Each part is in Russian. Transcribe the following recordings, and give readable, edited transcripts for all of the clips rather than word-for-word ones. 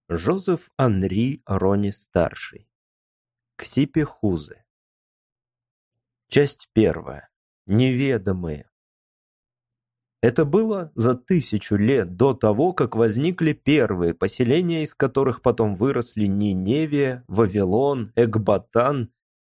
Жозеф Анри Рони-старший. Ксипи-Хузы. Часть первая. Неведомые. Это было за 1000 лет до того, как возникли первые поселения, из которых потом выросли Ниневия, Вавилон, Экбатан.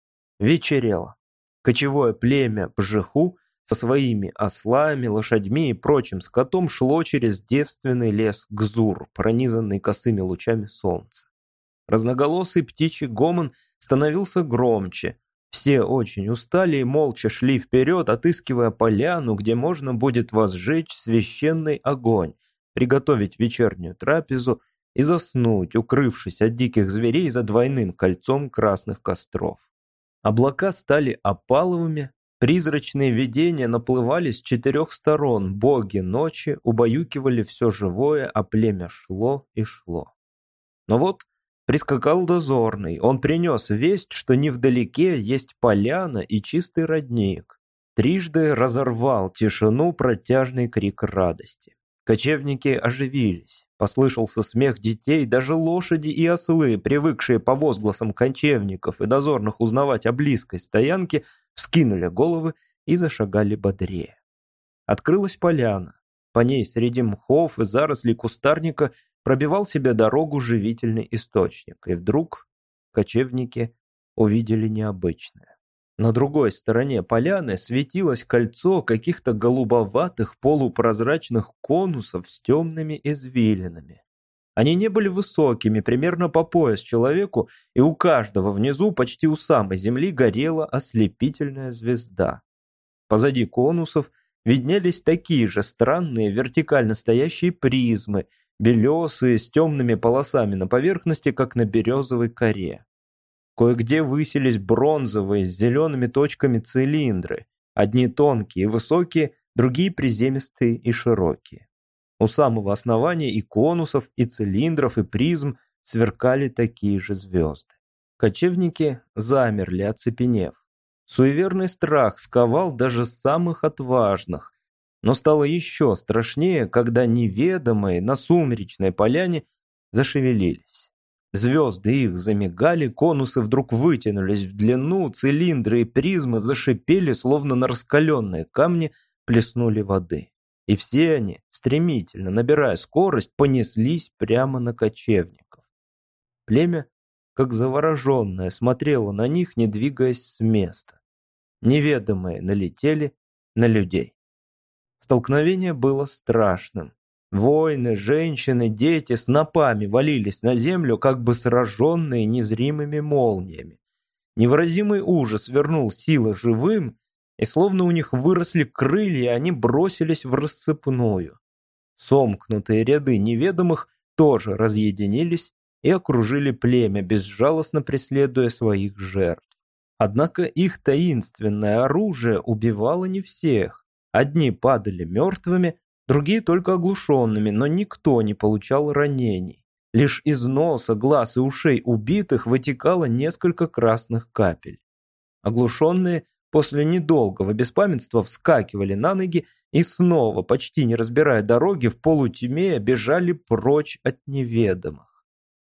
Вечерело. Кочевое племя Бжеху со своими ослами, лошадьми и прочим скотом шло через девственный лес Гзур, пронизанный косыми лучами солнца. Разноголосый птичий гомон становился громче. Все очень устали и молча шли вперед, отыскивая поляну, где можно будет возжечь священный огонь, приготовить вечернюю трапезу и заснуть, укрывшись от диких зверей за двойным кольцом красных костров. Облака стали опаловыми, призрачные видения наплывали с 4 сторон, боги ночи убаюкивали все живое, а племя шло и шло. Но вот прискакал дозорный, он принес весть, что невдалеке есть поляна и чистый родник. Трижды разорвал тишину протяжный крик радости. Кочевники оживились, послышался смех детей, даже лошади и ослы, привыкшие по возгласам кочевников и дозорных узнавать о близкой стоянке, вскинули головы и зашагали бодрее. Открылась поляна, по ней среди мхов и зарослей кустарника пробивал себе дорогу живительный источник, и вдруг кочевники увидели необычное. На другой стороне поляны светилось кольцо каких-то голубоватых полупрозрачных конусов с темными извилинами. Они не были высокими, примерно по пояс человеку, и у каждого внизу, почти у самой земли, горела ослепительная звезда. Позади конусов виднелись такие же странные вертикально стоящие призмы, белесые, с темными полосами на поверхности, как на березовой коре. Кое-где высились бронзовые с зелеными точками цилиндры, одни тонкие и высокие, другие приземистые и широкие. У самого основания и конусов, и цилиндров, и призм сверкали такие же звезды. Кочевники замерли, оцепенев. Суеверный страх сковал даже самых отважных, но стало еще страшнее, когда неведомые на сумеречной поляне зашевелились. Звезды их замигали, конусы вдруг вытянулись в длину, цилиндры и призмы зашипели, словно на раскаленные камни плеснули воды. И все они, стремительно набирая скорость, понеслись прямо на кочевников. Племя, как завороженное, смотрело на них, не двигаясь с места. Неведомые налетели на людей. Столкновение было страшным. Воины, женщины, дети снопами валились на землю, как бы сраженные незримыми молниями. Невыразимый ужас вернул силы живым, и словно у них выросли крылья, они бросились в рассыпную. Сомкнутые ряды неведомых тоже разъединились и окружили племя, безжалостно преследуя своих жертв. Однако их таинственное оружие убивало не всех. Одни падали мертвыми, другие только оглушенными, но никто не получал ранений. Лишь из носа, глаз и ушей убитых вытекало несколько красных капель. Оглушенные после недолгого беспамятства вскакивали на ноги и снова, почти не разбирая дороги, в полутьме бежали прочь от неведомых.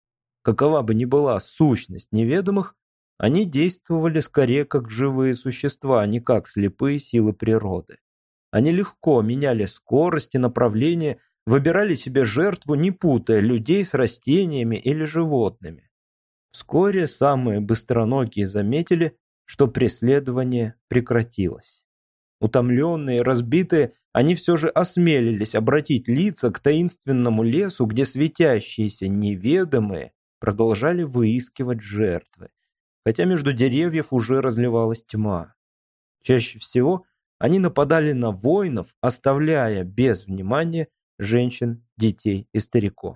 Какова бы ни была сущность неведомых, они действовали скорее как живые существа, а не как слепые силы природы. Они легко меняли скорость и направление, выбирали себе жертву, не путая людей с растениями или животными. Вскоре самые быстроногие заметили, что преследование прекратилось. Утомленные, разбитые, они все же осмелились обратить лица к таинственному лесу, где светящиеся неведомые продолжали выискивать жертвы, хотя между деревьев уже разливалась тьма. Чаще всего они нападали на воинов, оставляя без внимания женщин, детей и стариков.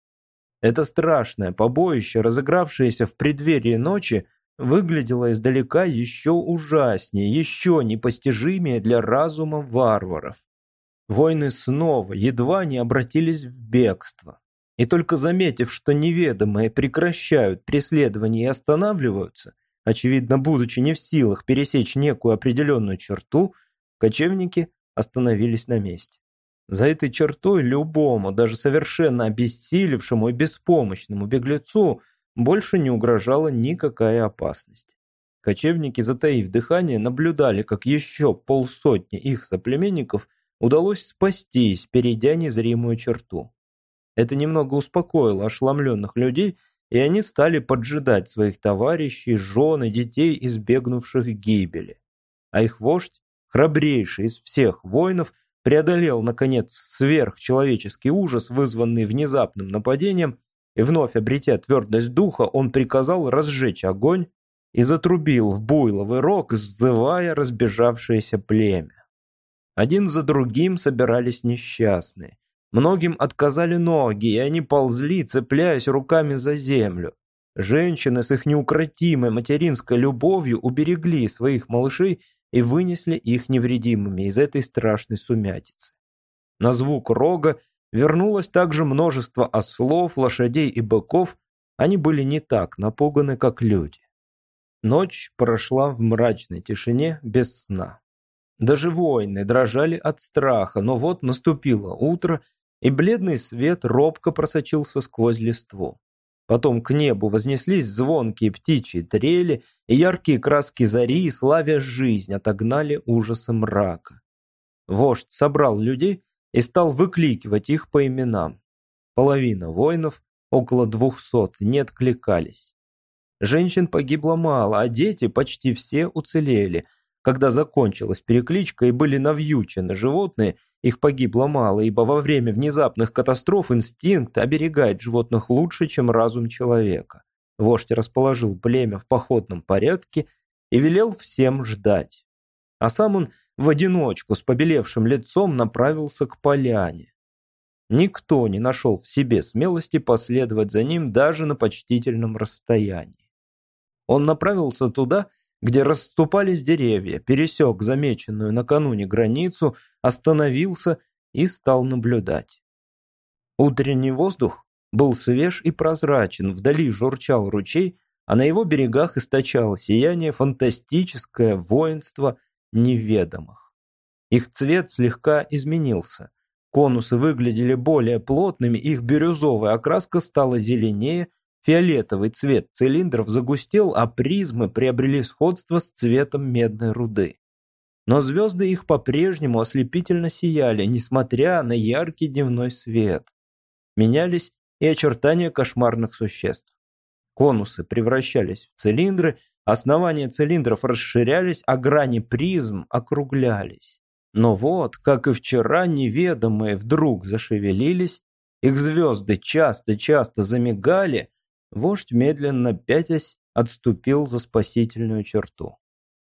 Это страшное побоище, разыгравшееся в преддверии ночи, выглядело издалека еще ужаснее, еще непостижимее для разума варваров. Воины снова едва не обратились в бегство. И только заметив, что неведомые прекращают преследование и останавливаются, очевидно, будучи не в силах пересечь некую определенную черту, кочевники остановились на месте. За этой чертой любому, даже совершенно обессилевшему и беспомощному беглецу больше не угрожала никакая опасность. Кочевники, затаив дыхание, наблюдали, как еще полсотни их соплеменников удалось спастись, перейдя незримую черту. Это немного успокоило ошеломленных людей, и они стали поджидать своих товарищей, жен и детей, избегнувших гибели. А их вождь, храбрейший из всех воинов, преодолел, наконец, сверхчеловеческий ужас, вызванный внезапным нападением, и вновь обретя твердость духа, он приказал разжечь огонь и затрубил в буйловый рог, сзывая разбежавшееся племя. Один за другим собирались несчастные. Многим отказали ноги, и они ползли, цепляясь руками за землю. Женщины с их неукротимой материнской любовью уберегли своих малышей и вынесли их невредимыми из этой страшной сумятицы. На звук рога вернулось также множество ослов, лошадей и быков. Они были не так напуганы, как люди. Ночь прошла в мрачной тишине без сна. Даже воины дрожали от страха, но вот наступило утро, и бледный свет робко просочился сквозь листву. Потом к небу вознеслись звонкие птичьи трели, и яркие краски зари, славя жизнь, отогнали ужасы мрака. Вождь собрал людей и стал выкликивать их по именам. Половина воинов, около 200, не откликались. Женщин погибло мало, а дети почти все уцелели. Когда закончилась перекличка и были навьючены животные, их погибло мало, ибо во время внезапных катастроф инстинкт оберегает животных лучше, чем разум человека. Вождь расположил племя в походном порядке и велел всем ждать. А сам он в одиночку с побелевшим лицом направился к поляне. Никто не нашел в себе смелости последовать за ним даже на почтительном расстоянии. Он направился туда, где расступались деревья, пересек замеченную накануне границу, остановился и стал наблюдать. Утренний воздух был свеж и прозрачен, вдали журчал ручей, а на его берегах источало сияние фантастическое воинство неведомых. Их цвет слегка изменился. Конусы выглядели более плотными, их бирюзовая окраска стала зеленее, фиолетовый цвет цилиндров загустел, а призмы приобрели сходство с цветом медной руды. Но звезды их по-прежнему ослепительно сияли, несмотря на яркий дневной свет. Менялись и очертания кошмарных существ. Конусы превращались в цилиндры, основания цилиндров расширялись, а грани призм округлялись. Но вот, как и вчера, неведомые вдруг зашевелились, их звезды часто-часто замигали, вождь, медленно пятясь, отступил за спасительную черту.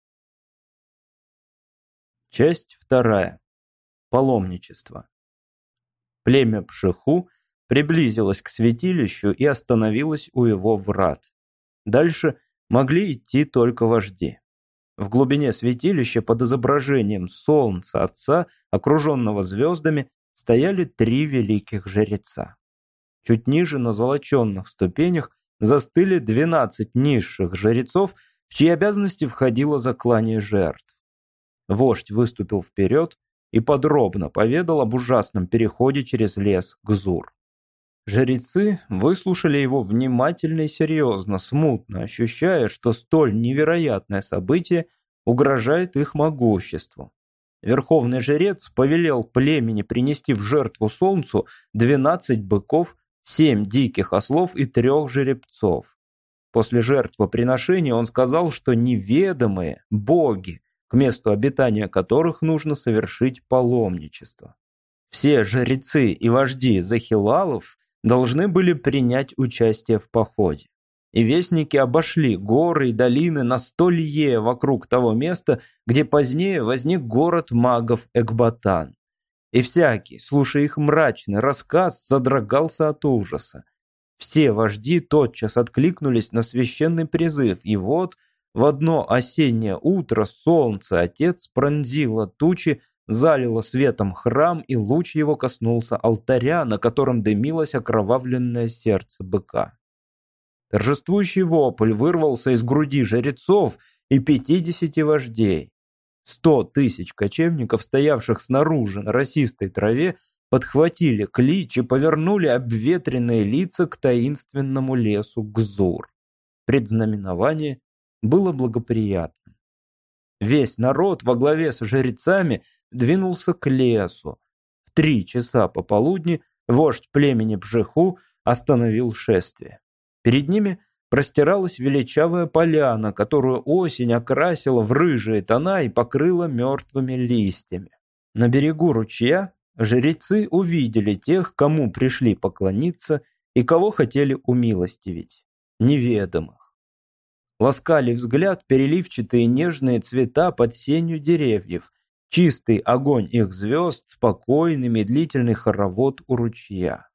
Часть 2. Паломничество. Племя Пшеху приблизилось к святилищу и остановилось у его врат. Дальше могли идти только вожди. В глубине святилища под изображением солнца отца, окруженного звездами, стояли 3 великих жреца. Чуть ниже, на золоченных ступенях, застыли 12 низших жрецов, в чьи обязанности входило заклание жертв. Вождь выступил вперед и подробно поведал об ужасном переходе через лес Гзур. Жрецы выслушали его внимательно и серьезно, смутно ощущая, что столь невероятное событие угрожает их могуществу. Верховный жрец повелел племени принести в жертву солнцу 12 быков, 7 диких ослов и 3 жеребцов. После жертвоприношения он сказал, что неведомые боги, к месту обитания которых нужно совершить паломничество. Все жрецы и вожди захилалов должны были принять участие в походе. И вестники обошли горы и долины на 100 лье вокруг того места, где позднее возник город магов Экбатан. И всякий, слушая их мрачный рассказ, содрогался от ужаса. Все вожди тотчас откликнулись на священный призыв, и вот в одно осеннее утро солнце Отец пронзило тучи, залило светом храм, и луч его коснулся алтаря, на котором дымилось окровавленное сердце быка. Торжествующий вопль вырвался из груди жрецов и 50 вождей. 100 000 кочевников, стоявших снаружи на росистой траве, подхватили клич и повернули обветренные лица к таинственному лесу Гзур. Предзнаменование было благоприятным. Весь народ во главе с жрецами двинулся к лесу. В 3 часа пополудни вождь племени Бжеху остановил шествие. Перед ними простиралась величавая поляна, которую осень окрасила в рыжие тона и покрыла мертвыми листьями. На берегу ручья жрецы увидели тех, кому пришли поклониться и кого хотели умилостивить – неведомых. Ласкали взгляд переливчатые нежные цвета под сенью деревьев, чистый огонь их звезд, спокойный медлительный хоровод у ручья.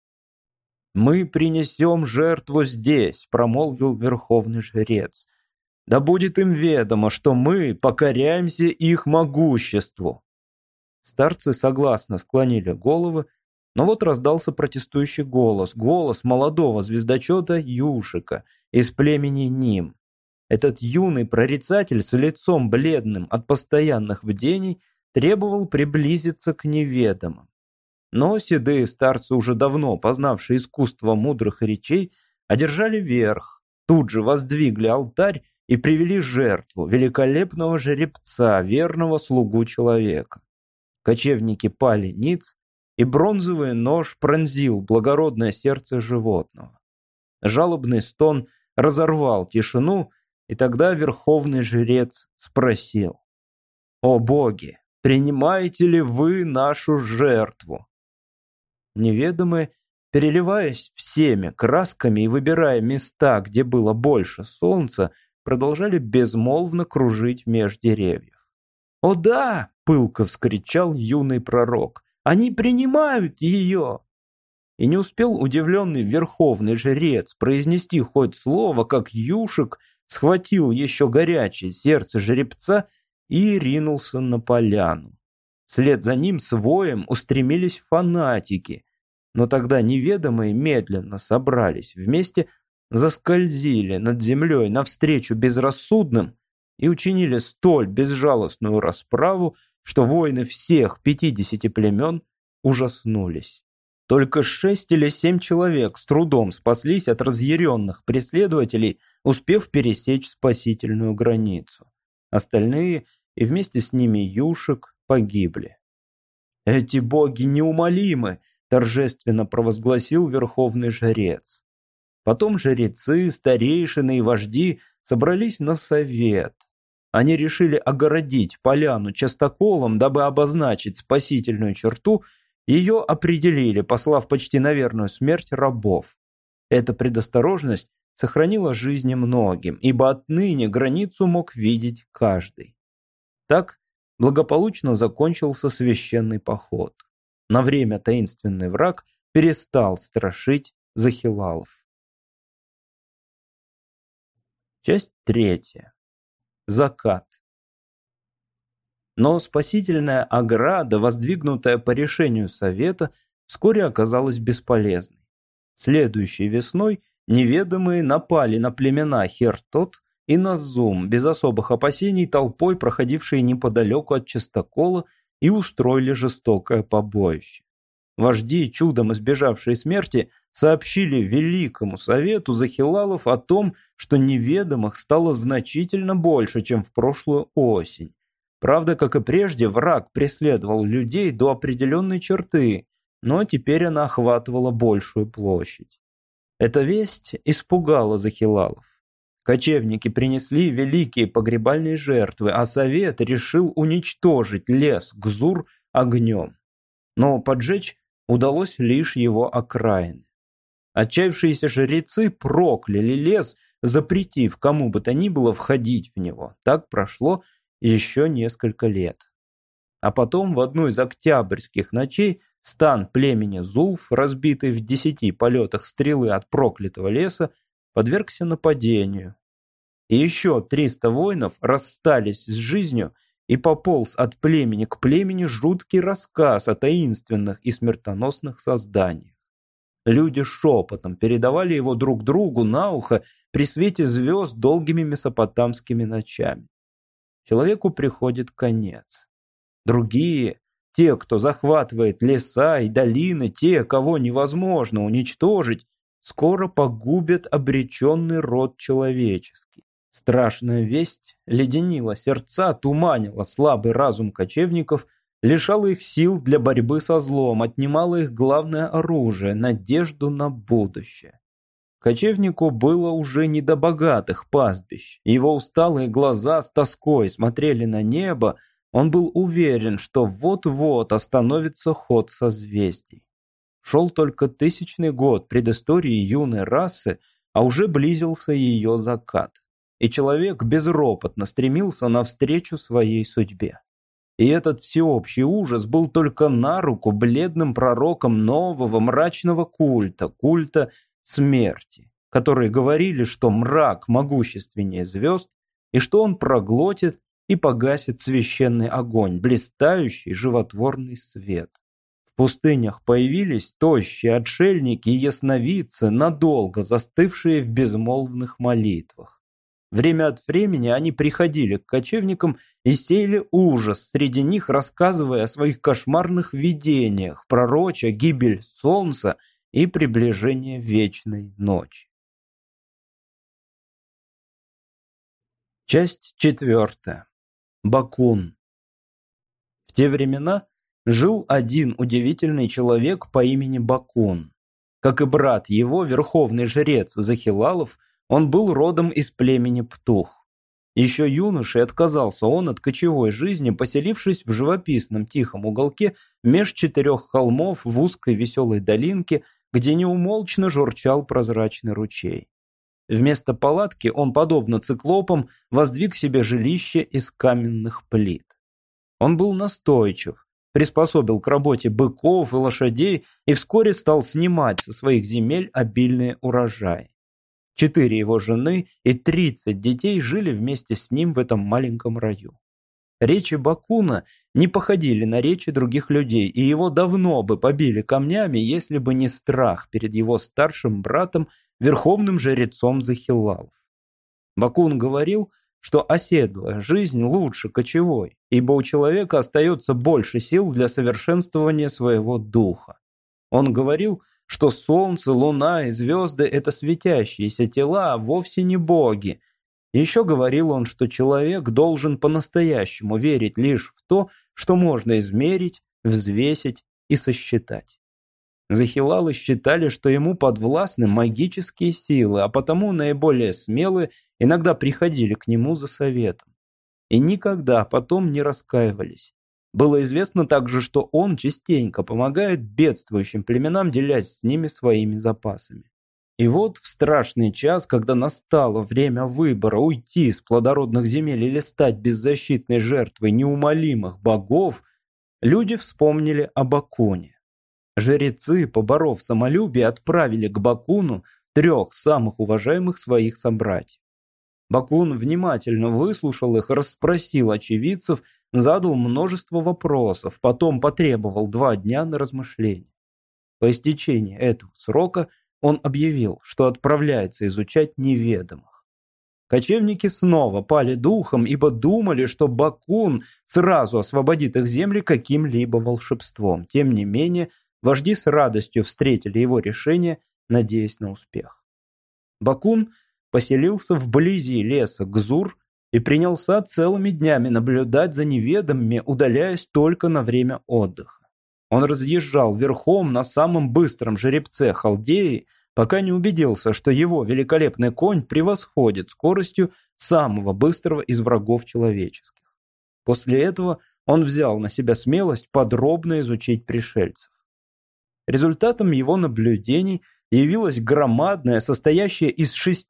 «Мы принесем жертву здесь», — промолвил верховный жрец. «Да будет им ведомо, что мы покоряемся их могуществу». Старцы согласно склонили головы, но вот раздался протестующий голос молодого звездочета Юшика из племени Ним. Этот юный прорицатель с лицом бледным от постоянных бдений требовал приблизиться к неведомым. Но седые старцы, уже давно познавшие искусство мудрых речей, одержали верх, тут же воздвигли алтарь и привели жертву великолепного жеребца, верного слугу человека. Кочевники пали ниц, и бронзовый нож пронзил благородное сердце животного. Жалобный стон разорвал тишину, и тогда верховный жрец спросил: «О боги, принимаете ли вы нашу жертву?» Неведомые, переливаясь всеми красками и выбирая места, где было больше солнца, продолжали безмолвно кружить меж деревьев. «О да!» — пылко вскричал юный пророк. «Они принимают ее!» И не успел удивленный верховный жрец произнести хоть слово, как Юшик схватил еще горячее сердце жеребца и ринулся на поляну. Вслед за ним с воем устремились фанатики, но тогда неведомые медленно собрались вместе, заскользили над землей навстречу безрассудным и учинили столь безжалостную расправу, что воины всех 50 племен ужаснулись. Только 6 или 7 человек с трудом спаслись от разъяренных преследователей, успев пересечь спасительную границу. Остальные, и вместе с ними Юшик, погибли. «Эти боги неумолимы!» — торжественно провозгласил верховный жрец. Потом жрецы, старейшины и вожди собрались на совет. Они решили огородить поляну частоколом, дабы обозначить спасительную черту. Ее определили, послав почти на верную смерть рабов. Эта предосторожность сохранила жизни многим, ибо отныне границу мог видеть каждый. Так благополучно закончился священный поход. На время таинственный враг перестал страшить захилалов. Часть 3. Закат. Но спасительная ограда, воздвигнутая по решению совета, вскоре оказалась бесполезной. Следующей весной неведомые напали на племена Хертот и Назум, без особых опасений толпой, проходившие неподалеку от частокола, и устроили жестокое побоище. Вожди, чудом избежавшие смерти, сообщили Великому Совету захилалов о том, что неведомых стало значительно больше, чем в прошлую осень. Правда, как и прежде, враг преследовал людей до определенной черты, но теперь она охватывала большую площадь. Эта весть испугала захилалов. Кочевники принесли великие погребальные жертвы, а совет решил уничтожить лес Гзур огнем. Но поджечь удалось лишь его окраины. Отчаявшиеся жрецы прокляли лес, запретив кому бы то ни было входить в него. Так прошло еще несколько лет. А потом в одну из октябрьских ночей стан племени Зулф, разбитый в 10 полетах стрелы от проклятого леса, подвергся нападению. И еще 300 воинов расстались с жизнью, и пополз от племени к племени жуткий рассказ о таинственных и смертоносных созданиях. Люди шепотом передавали его друг другу на ухо при свете звезд долгими месопотамскими ночами. Человеку приходит конец. Другие те, кто захватывает леса и долины, те, кого невозможно уничтожить, скоро погубят обреченный род человеческий. Страшная весть леденила сердца, туманила слабый разум кочевников, лишала их сил для борьбы со злом, отнимала их главное оружие — надежду на будущее. Кочевнику было уже не до богатых пастбищ. Его усталые глаза с тоской смотрели на небо. Он был уверен, что вот-вот остановится ход созвездий. Шел только 1000-й год предыстории юной расы, а уже близился ее закат. И человек безропотно стремился навстречу своей судьбе. И этот всеобщий ужас был только на руку бледным пророкам нового мрачного культа смерти, которые говорили, что мрак могущественнее звезд, и что он проглотит и погасит священный огонь, блистающий животворный свет. В пустынях появились тощие отшельники и ясновидцы, надолго застывшие в безмолвных молитвах. Время от времени они приходили к кочевникам и сеяли ужас среди них, рассказывая о своих кошмарных видениях, пророча гибель солнца и приближение вечной ночи. Часть 4. Бакун. В те времена жил один удивительный человек по имени Бакун. Как и брат его, верховный жрец Захилалов, он был родом из племени Птух. Еще юношей отказался он от кочевой жизни, поселившись в живописном тихом уголке меж 4 холмов в узкой веселой долинке, где неумолчно журчал прозрачный ручей. Вместо палатки он, подобно циклопам, воздвиг себе жилище из каменных плит. Он был настойчив, приспособил к работе быков и лошадей и вскоре стал снимать со своих земель обильные урожаи. 4 его жены и 30 детей жили вместе с ним в этом маленьком раю. Речи Бакуна не походили на речи других людей, и его давно бы побили камнями, если бы не страх перед его старшим братом, верховным жрецом Захилалов. Бакун говорил, что оседлая жизнь лучше кочевой, ибо у человека остается больше сил для совершенствования своего духа. Он говорил, что солнце, луна и звезды — это светящиеся тела, а вовсе не боги. Еще говорил он, что человек должен по-настоящему верить лишь в то, что можно измерить, взвесить и сосчитать. Захилалы считали, что ему подвластны магические силы, а потому наиболее смелые иногда приходили к нему за советом. И никогда потом не раскаивались. Было известно также, что он частенько помогает бедствующим племенам, делясь с ними своими запасами. И вот в страшный час, когда настало время выбора уйти с плодородных земель или стать беззащитной жертвой неумолимых богов, люди вспомнили о Бакуне. Жрецы, поборов самолюбие, отправили к Бакуну 3 самых уважаемых своих собратьев. Бакун внимательно выслушал их, расспросил очевидцев, задал множество вопросов, потом потребовал 2 дня на размышление. По истечении этого срока он объявил, что отправляется изучать неведомых. Кочевники снова пали духом, ибо думали, что Бакун сразу освободит их земли каким-либо волшебством. Тем не менее, вожди с радостью встретили его решение, надеясь на успех. Бакун поселился вблизи леса Гзур и принялся целыми днями наблюдать за неведомыми, удаляясь только на время отдыха. Он разъезжал верхом на самом быстром жеребце Халдеи, пока не убедился, что его великолепный конь превосходит скоростью самого быстрого из врагов человеческих. После этого он взял на себя смелость подробно изучить пришельцев. Результатом его наблюдений явилась громадная, состоящая из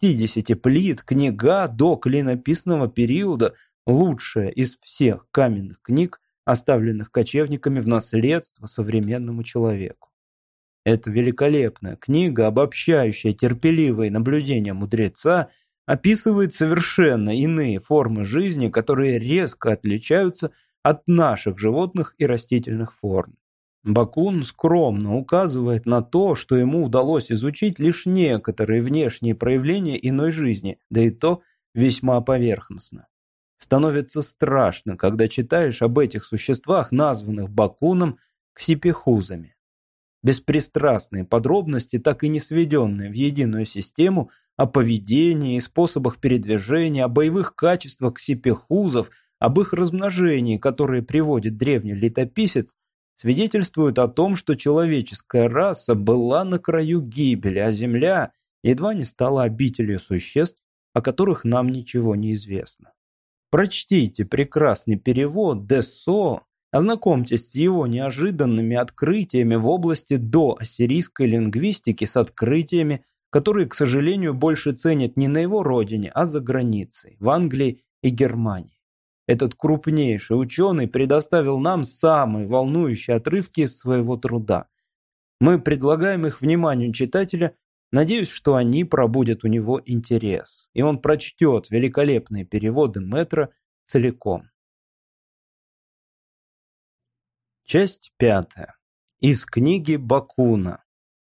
60 плит, книга до клинописного периода, лучшая из всех каменных книг, оставленных кочевниками в наследство современному человеку. Эта великолепная книга, обобщающая терпеливые наблюдения мудреца, описывает совершенно иные формы жизни, которые резко отличаются от наших животных и растительных форм. Бакун скромно указывает на то, что ему удалось изучить лишь некоторые внешние проявления иной жизни, да и то весьма поверхностно. Становится страшно, когда читаешь об этих существах, названных Бакуном ксипехузами. Беспристрастные подробности, так и не сведенные в единую систему, о поведении и способах передвижения, о боевых качествах ксипехузов, об их размножении, которые приводит древний летописец, свидетельствуют о том, что человеческая раса была на краю гибели, а Земля едва не стала обителью существ, о которых нам ничего не известно. Прочтите прекрасный перевод Дессо, ознакомьтесь с его неожиданными открытиями в области доассирийской лингвистики, с открытиями, которые, к сожалению, больше ценят не на его родине, а за границей, в Англии и Германии. Этот крупнейший ученый предоставил нам самые волнующие отрывки из своего труда. Мы предлагаем их вниманию читателя. Надеюсь, что они пробудят у него интерес, и он прочтет великолепные переводы Мэтра целиком. Часть 5. Из книги Бакуна.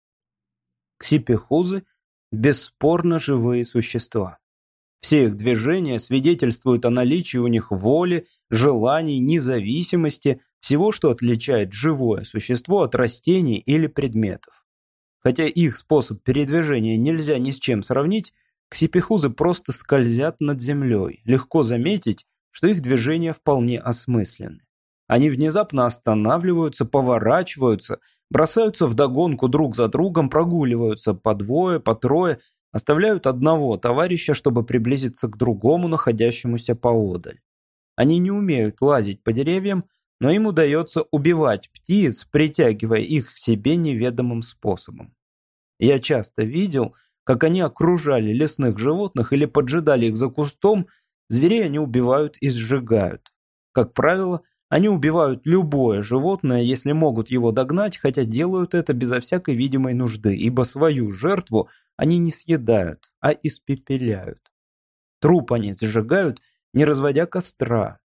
Ксипехузы – бесспорно живые существа. Все их движения свидетельствуют о наличии у них воли, желаний, независимости, всего, что отличает живое существо от растений или предметов. Хотя их способ передвижения нельзя ни с чем сравнить, ксипехузы просто скользят над землей. Легко заметить, что их движения вполне осмысленны. Они внезапно останавливаются, поворачиваются, бросаются вдогонку друг за другом, прогуливаются по двое, по трое, оставляют одного товарища, чтобы приблизиться к другому, находящемуся поодаль. Они не умеют лазить по деревьям, но им удается убивать птиц, притягивая их к себе неведомым способом. Я часто видел, как они окружали лесных животных или поджидали их за кустом, зверей они убивают и сжигают. Как правило, они убивают любое животное, если могут его догнать, хотя делают это безо всякой видимой нужды, ибо свою жертву они не съедают, а испепеляют. Труп они сжигают, не разводя костра.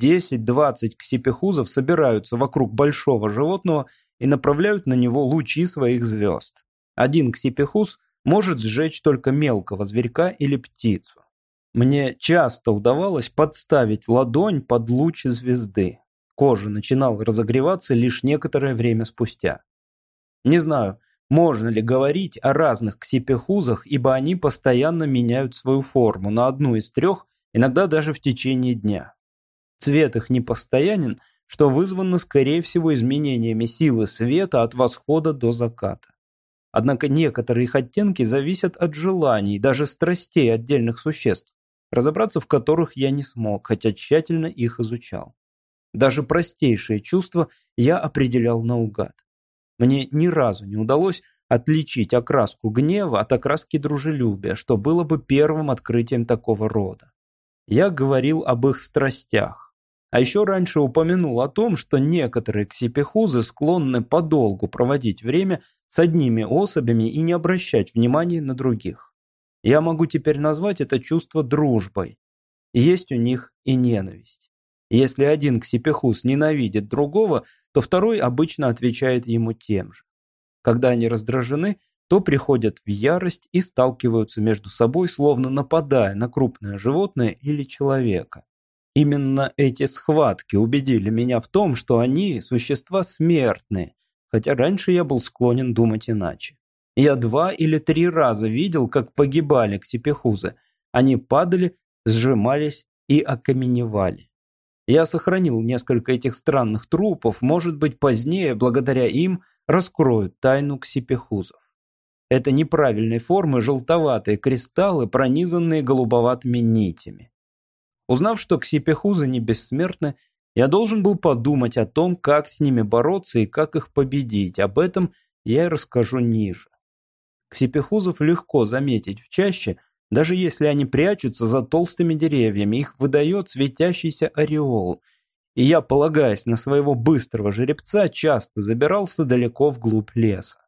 10-20 ксипехузов собираются вокруг большого животного и направляют на него лучи своих звезд. Один ксипехуз может сжечь только мелкого зверька или птицу. Мне часто удавалось подставить ладонь под луч звезды. Кожа начинала разогреваться лишь некоторое время спустя. Не знаю, можно ли говорить о разных ксипехузах, ибо они постоянно меняют свою форму на одну из трех, иногда даже в течение дня. Цвет их непостоянен, что вызвано, скорее всего, изменениями силы света от восхода до заката. Однако некоторые их оттенки зависят от желаний, даже страстей отдельных существ, разобраться в которых я не смог, хотя тщательно их изучал. Даже простейшие чувства я определял наугад. Мне ни разу не удалось отличить окраску гнева от окраски дружелюбия, что было бы первым открытием такого рода. Я говорил об их страстях. А еще раньше упомянул о том, что некоторые ксипехузы склонны подолгу проводить время с одними особями и не обращать внимания на других. Я могу теперь назвать это чувство дружбой. Есть у них и ненависть. Если один ксипехуз ненавидит другого, то второй обычно отвечает ему тем же. Когда они раздражены, то приходят в ярость и сталкиваются между собой, словно нападая на крупное животное или человека. Именно эти схватки убедили меня в том, что они – существа смертные, хотя раньше я был склонен думать иначе. Я 2 или 3 раза видел, как погибали ксипехузы. Они падали, сжимались и окаменевали. Я сохранил несколько этих странных трупов, может быть, позднее, благодаря им, раскроют тайну ксипехузов. Это неправильной формы желтоватые кристаллы, пронизанные голубоватыми нитями. Узнав, что ксипехузы не бессмертны, я должен был подумать о том, как с ними бороться и как их победить. Об этом я и расскажу ниже. Ксипехузов легко заметить в чаще, даже если они прячутся за толстыми деревьями, их выдает светящийся ореол. И я, полагаясь на своего быстрого жеребца, часто забирался далеко вглубь леса.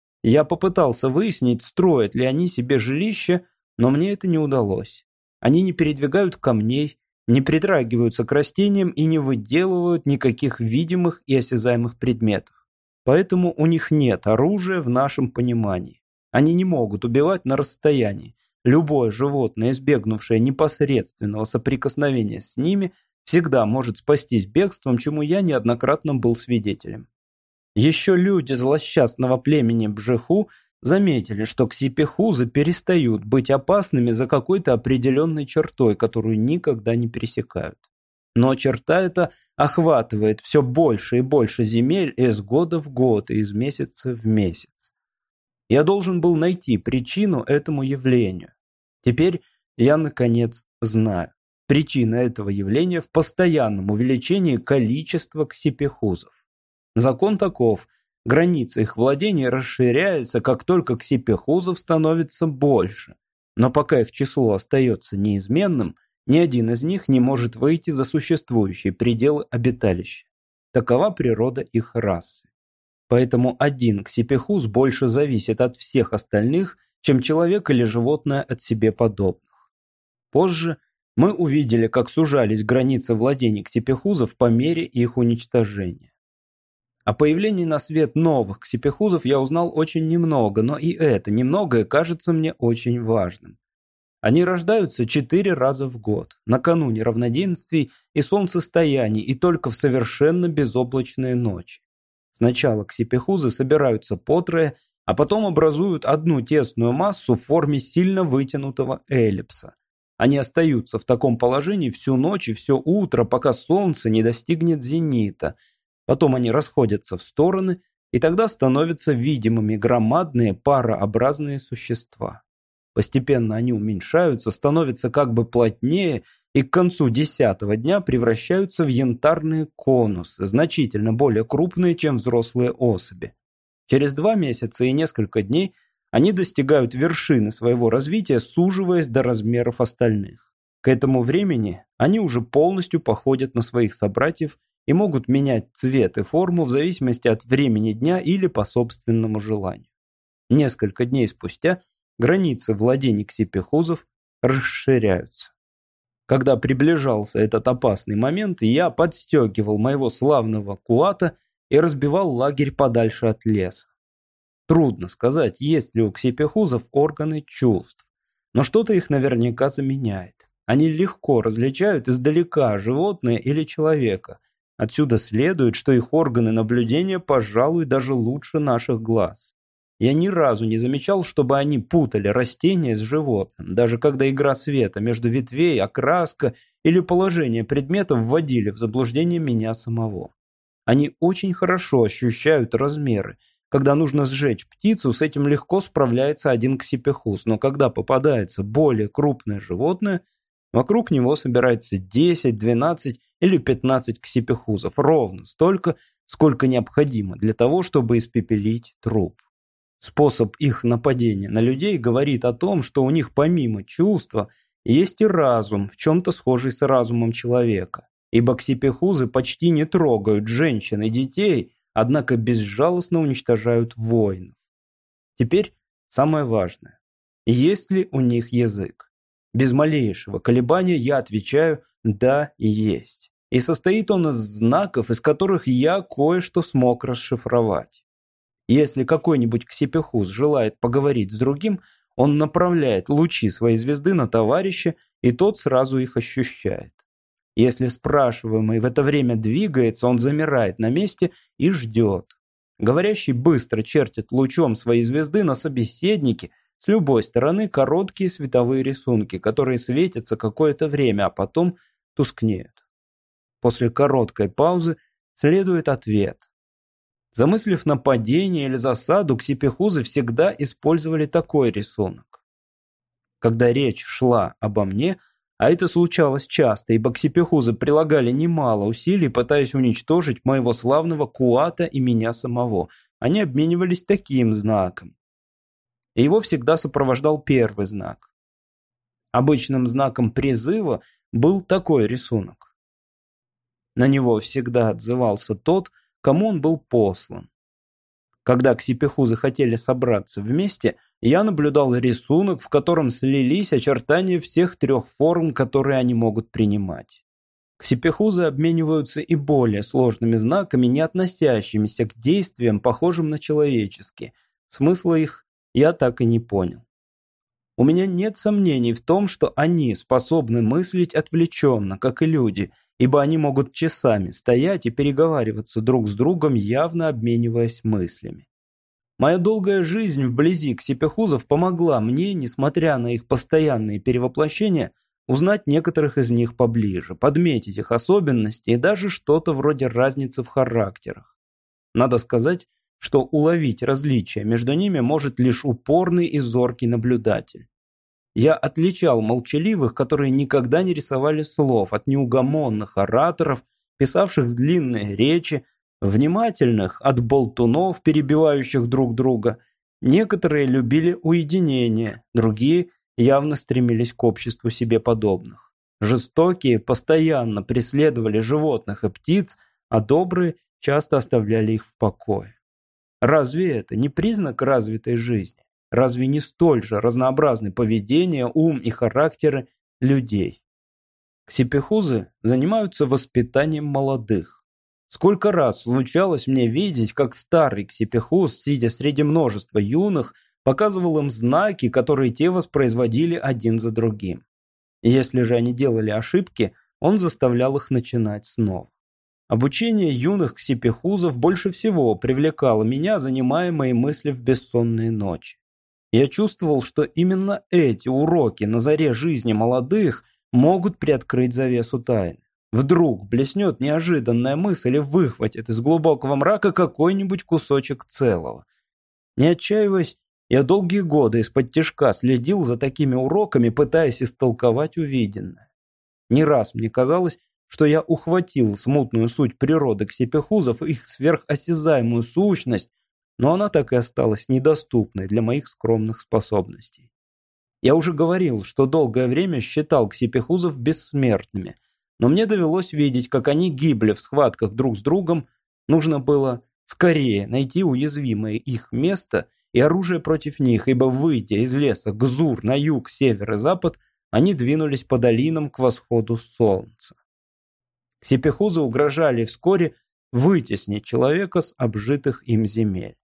Я попытался выяснить, строят ли они себе жилище, но мне это не удалось. Они не передвигают камней, не притрагиваются к растениям и не выделывают никаких видимых и осязаемых предметов. Поэтому у них нет оружия в нашем понимании. Они не могут убивать на расстоянии. любое животное, избегнувшее непосредственного соприкосновения с ними, всегда может спастись бегством, чему я неоднократно был свидетелем. Еще люди злосчастного племени Бжеху заметили, что ксипехузы перестают быть опасными за какой-то определенной чертой, которую никогда не пересекают. Но черта эта охватывает все больше и больше земель из года в год и из месяца в месяц. Я должен был найти причину этому явлению. Теперь я, наконец, знаю. Причина этого явления в постоянном увеличении количества ксипехузов. Закон таков. Граница их владения расширяется, как только ксипехузов становится больше. Но пока их число остается неизменным, ни один из них не может выйти за существующие пределы обиталища. Такова природа их расы. Поэтому один ксипехуз больше зависит от всех остальных, чем человек или животное от себе подобных. Позже мы увидели, как сужались границы владений ксипехузов по мере их уничтожения. О появлении на свет новых ксипехузов я узнал очень немного, но и это немногое кажется мне очень важным. Они рождаются 4 раза в год, накануне равноденствий и солнцестояний, и только в совершенно безоблачные ночи. Сначала ксипехузы собираются по трое, а потом образуют одну тесную массу в форме сильно вытянутого эллипса. Они остаются в таком положении всю ночь и все утро, пока солнце не достигнет зенита. Потом они расходятся в стороны, и тогда становятся видимыми громадные парообразные существа. Постепенно они уменьшаются, становятся как бы плотнее и к концу 10-го дня превращаются в янтарные конусы, значительно более крупные, чем взрослые особи. Через 2 месяца и несколько дней они достигают вершины своего развития, суживаясь до размеров остальных. К этому времени они уже полностью походят на своих собратьев и могут менять цвет и форму в зависимости от времени дня или по собственному желанию. Несколько дней спустя границы владений ксипехузов расширяются. Когда приближался этот опасный момент, я подстегивал моего славного куата и разбивал лагерь подальше от леса. Трудно сказать, есть ли у ксипехузов органы чувств, но что-то их наверняка заменяет. Они легко различают издалека животное или человека. Отсюда следует, что их органы наблюдения, пожалуй, даже лучше наших глаз. Я ни разу не замечал, чтобы они путали растения с животным, даже когда игра света между ветвей, окраска или положение предметов вводили в заблуждение меня самого. Они очень хорошо ощущают размеры. Когда нужно сжечь птицу, с этим легко справляется один ксипехуз, но когда попадается более крупное животное, вокруг него собирается 10, 12 или 15 ксипехузов, ровно столько, сколько необходимо для того, чтобы испепелить труп. Способ их нападения на людей говорит о том, что у них помимо чувства есть и разум, в чем-то схожий с разумом человека. Ибо ксипехузы почти не трогают женщин и детей, однако безжалостно уничтожают воинов. Теперь самое важное. Есть ли у них язык? Без малейшего колебания я отвечаю «да» и «есть». И состоит он из знаков, из которых я кое-что смог расшифровать. Если какой-нибудь ксипехуз желает поговорить с другим, он направляет лучи своей звезды на товарища, и тот сразу их ощущает. Если спрашиваемый в это время двигается, он замирает на месте и ждет. Говорящий быстро чертит лучом своей звезды на собеседнике с любой стороны короткие световые рисунки, которые светятся какое-то время, а потом тускнеют. После короткой паузы следует ответ. Замыслив нападение или засаду, ксипехузы всегда использовали такой рисунок. Когда речь шла обо мне, а это случалось часто, ибо ксипехузы прилагали немало усилий, пытаясь уничтожить моего славного куата и меня самого, они обменивались таким знаком. И его всегда сопровождал первый знак. Обычным знаком призыва был такой рисунок. На него всегда отзывался тот, кому он был послан. Когда ксипехузы хотели собраться вместе, я наблюдал рисунок, в котором слились очертания всех 3 форм, которые они могут принимать. Ксипехузы обмениваются и более сложными знаками, не относящимися к действиям, похожим на человеческие. Смысла их я так и не понял. У меня нет сомнений в том, что они способны мыслить отвлеченно, как и люди, ибо они могут часами стоять и переговариваться друг с другом, явно обмениваясь мыслями. Моя долгая жизнь вблизи ксипехузов помогла мне, несмотря на их постоянные перевоплощения, узнать некоторых из них поближе, подметить их особенности и даже что-то вроде разницы в характерах. Надо сказать, что уловить различия между ними может лишь упорный и зоркий наблюдатель. Я отличал молчаливых, которые никогда не рисовали слов, от неугомонных ораторов, писавших длинные речи, внимательных от болтунов, перебивающих друг друга. Некоторые любили уединение, другие явно стремились к обществу себе подобных. Жестокие постоянно преследовали животных и птиц, а добрые часто оставляли их в покое. Разве это не признак развитой жизни? Разве не столь же разнообразны поведение, ум и характеры людей? Ксипехузы занимаются воспитанием молодых. Сколько раз случалось мне видеть, как старый ксипехуз, сидя среди множества юных, показывал им знаки, которые те воспроизводили один за другим. Если же они делали ошибки, он заставлял их начинать снова. Обучение юных ксипехузов больше всего привлекало меня, занимая мои мысли в бессонные ночи. Я чувствовал, что именно эти уроки на заре жизни молодых могут приоткрыть завесу тайны. Вдруг блеснет неожиданная мысль и выхватит из глубокого мрака какой-нибудь кусочек целого. Не отчаиваясь, я долгие годы из-под-тишка следил за такими уроками, пытаясь истолковать увиденное. Не раз мне казалось, что я ухватил смутную суть природы ксипехузов и их сверхосязаемую сущность, но она так и осталась недоступной для моих скромных способностей. Я уже говорил, что долгое время считал ксипехузов бессмертными, но мне довелось видеть, как они гибли в схватках друг с другом. Нужно было скорее найти уязвимое их место и оружие против них, ибо, выйдя из леса Гзур на юг, север и запад, они двинулись по долинам к восходу солнца. Ксипехузы угрожали вскоре вытеснить человека с обжитых им земель.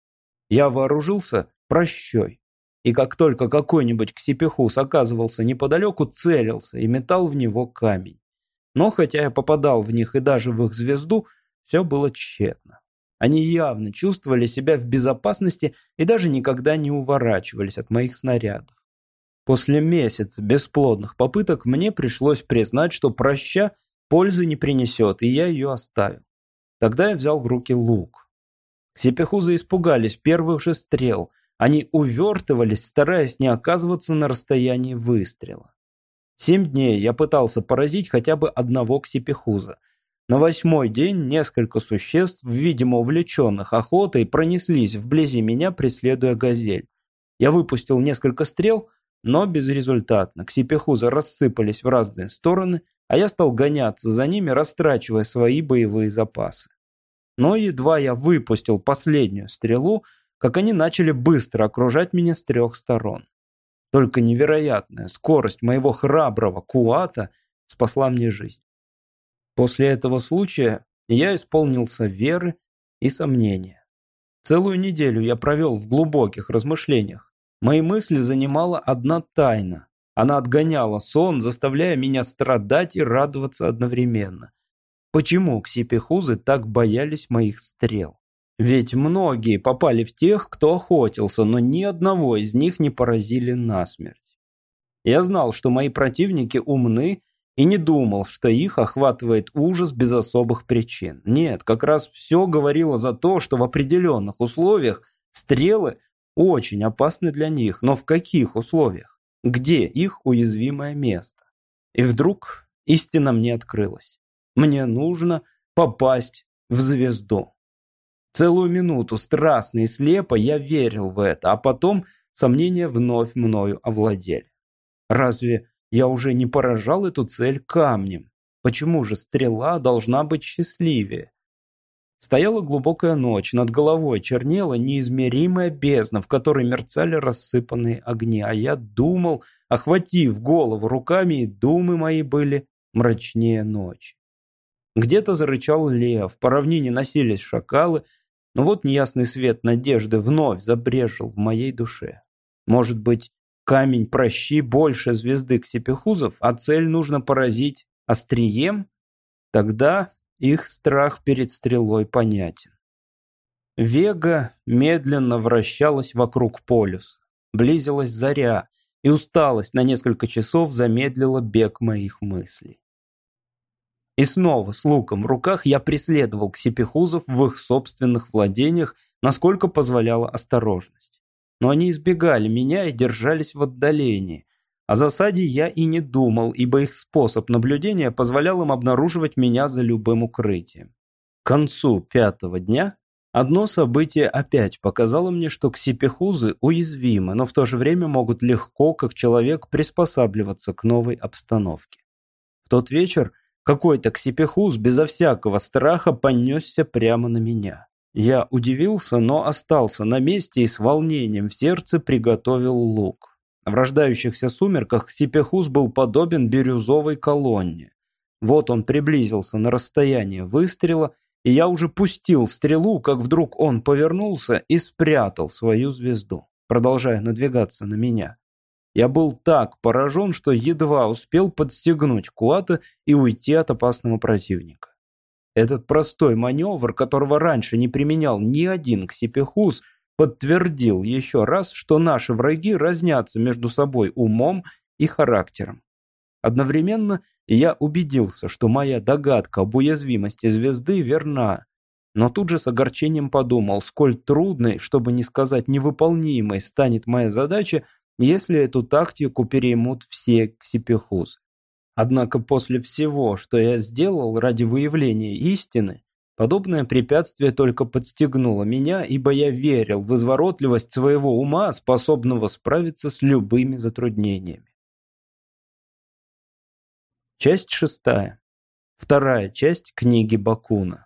Я вооружился пращой, и как только какой-нибудь ксипехуз оказывался неподалеку, целился и метал в него камень. Но хотя я попадал в них и даже в их звезду, все было тщетно. Они явно чувствовали себя в безопасности и даже никогда не уворачивались от моих снарядов. После месяца бесплодных попыток мне пришлось признать, что праща пользы не принесет, и я ее оставил. Тогда я взял в руки лук. Ксипехузы испугались первых же стрел. Они увертывались, стараясь не оказываться на расстоянии выстрела. 7 дней я пытался поразить хотя бы одного ксипехуза. На 8-й день несколько существ, видимо увлеченных охотой, пронеслись вблизи меня, преследуя газель. Я выпустил несколько стрел, но безрезультатно. Ксипехузы рассыпались в разные стороны, а я стал гоняться за ними, растрачивая свои боевые запасы. Но едва я выпустил последнюю стрелу, как они начали быстро окружать меня с 3 сторон. Только невероятная скорость моего храброго куата спасла мне жизнь. После этого случая я исполнился веры и сомнения. Целую неделю я провел в глубоких размышлениях. Мои мысли занимала одна тайна. Она отгоняла сон, заставляя меня страдать и радоваться одновременно. Почему ксипехузы так боялись моих стрел? Ведь многие попали в тех, кто охотился, но ни одного из них не поразили насмерть. Я знал, что мои противники умны, и не думал, что их охватывает ужас без особых причин. Нет, как раз все говорило за то, что в определенных условиях стрелы очень опасны для них. Но в каких условиях? Где их уязвимое место? И вдруг истина мне открылась. Мне нужно попасть в звезду. Целую минуту страстно и слепо я верил в это, а потом сомнения вновь мною овладели. Разве я уже не поражал эту цель камнем? Почему же стрела должна быть счастливее? Стояла глубокая ночь, над головой чернела неизмеримая бездна, в которой мерцали рассыпанные огни, а я думал, охватив голову руками, и думы мои были мрачнее ночи. Где-то зарычал лев, по равнине носились шакалы, но вот неясный свет надежды вновь забрезжил в моей душе. Может быть, Камень прощи больше звезды ксипехузов, а цель нужно поразить острием, тогда их страх перед стрелой понятен. Вега медленно вращалась вокруг полюса. Близилась заря, и усталость на несколько часов замедлила бег моих мыслей. И снова с луком в руках я преследовал ксипехузов в их собственных владениях, насколько позволяла осторожность. Но они избегали меня и держались в отдалении. О засаде я и не думал, ибо их способ наблюдения позволял им обнаруживать меня за любым укрытием. К концу 5-го дня одно событие опять показало мне, что ксипехузы уязвимы, но в то же время могут легко, как человек, приспосабливаться к новой обстановке. В тот вечер какой-то ксипехуз безо всякого страха понесся прямо на меня. Я удивился, но остался на месте и с волнением в сердце приготовил лук. В рождающихся сумерках ксипехуз был подобен бирюзовой колонне. Вот он приблизился на расстояние выстрела, и я уже пустил стрелу, как вдруг он повернулся и спрятал свою звезду, продолжая надвигаться на меня. Я был так поражен, что едва успел подстегнуть Куата и уйти от опасного противника. Этот простой маневр, которого раньше не применял ни один ксипехуз, подтвердил еще раз, что наши враги разнятся между собой умом и характером. Одновременно я убедился, что моя догадка об уязвимости звезды верна, но тут же с огорчением подумал, сколь трудной, чтобы не сказать невыполнимой, станет моя задача, если эту тактику переймут все ксипехузы. Однако после всего, что я сделал ради выявления истины, подобное препятствие только подстегнуло меня, ибо я верил в изворотливость своего ума, способного справиться с любыми затруднениями. Часть 6. Вторая часть книги Бакуна.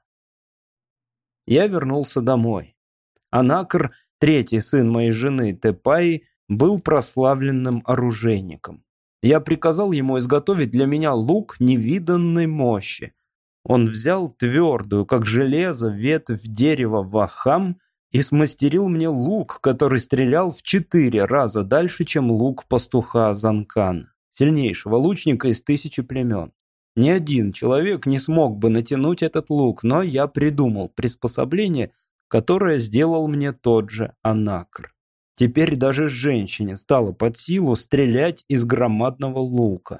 Я вернулся домой. Анакр, третий сын моей жены Тепаи, был прославленным оружейником. Я приказал ему изготовить для меня лук невиданной мощи. Он взял твердую, как железо, ветвь дерева вахам и смастерил мне лук, который стрелял в 4 раза дальше, чем лук пастуха Занкана, сильнейшего лучника из 1000 племен. Ни один человек не смог бы натянуть этот лук, но я придумал приспособление, которое сделал мне тот же Анакр. Теперь даже женщине стало под силу стрелять из громадного лука.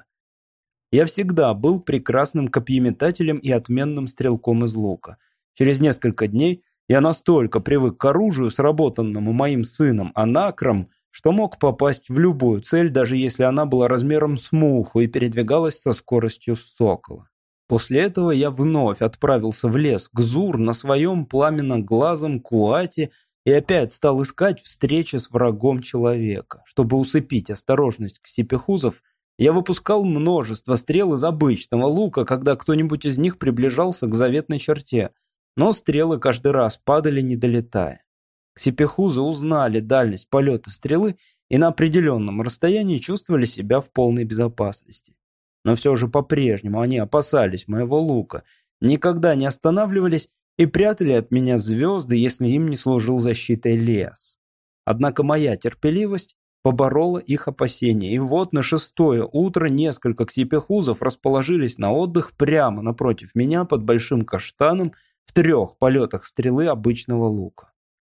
Я всегда был прекрасным копьеметателем и отменным стрелком из лука. Через несколько дней я настолько привык к оружию, сработанному моим сыном Анакром, что мог попасть в любую цель, даже если она была размером с муху и передвигалась со скоростью сокола. После этого я вновь отправился в лес к Зур на своем пламенно-глазом Куате и опять стал искать встречи с врагом человека. Чтобы усыпить осторожность ксипехузов, я выпускал множество стрел из обычного лука, когда кто-нибудь из них приближался к заветной черте, но стрелы каждый раз падали, не долетая. Ксипехузы узнали дальность полета стрелы и на определенном расстоянии чувствовали себя в полной безопасности. Но все же по-прежнему они опасались моего лука, никогда не останавливались и прятали от меня звезды, если им не служил защитой лес. Однако моя терпеливость поборола их опасения, и вот на 6-е утро несколько ксипехузов расположились на отдых прямо напротив меня под большим каштаном в 3 полетах стрелы обычного лука.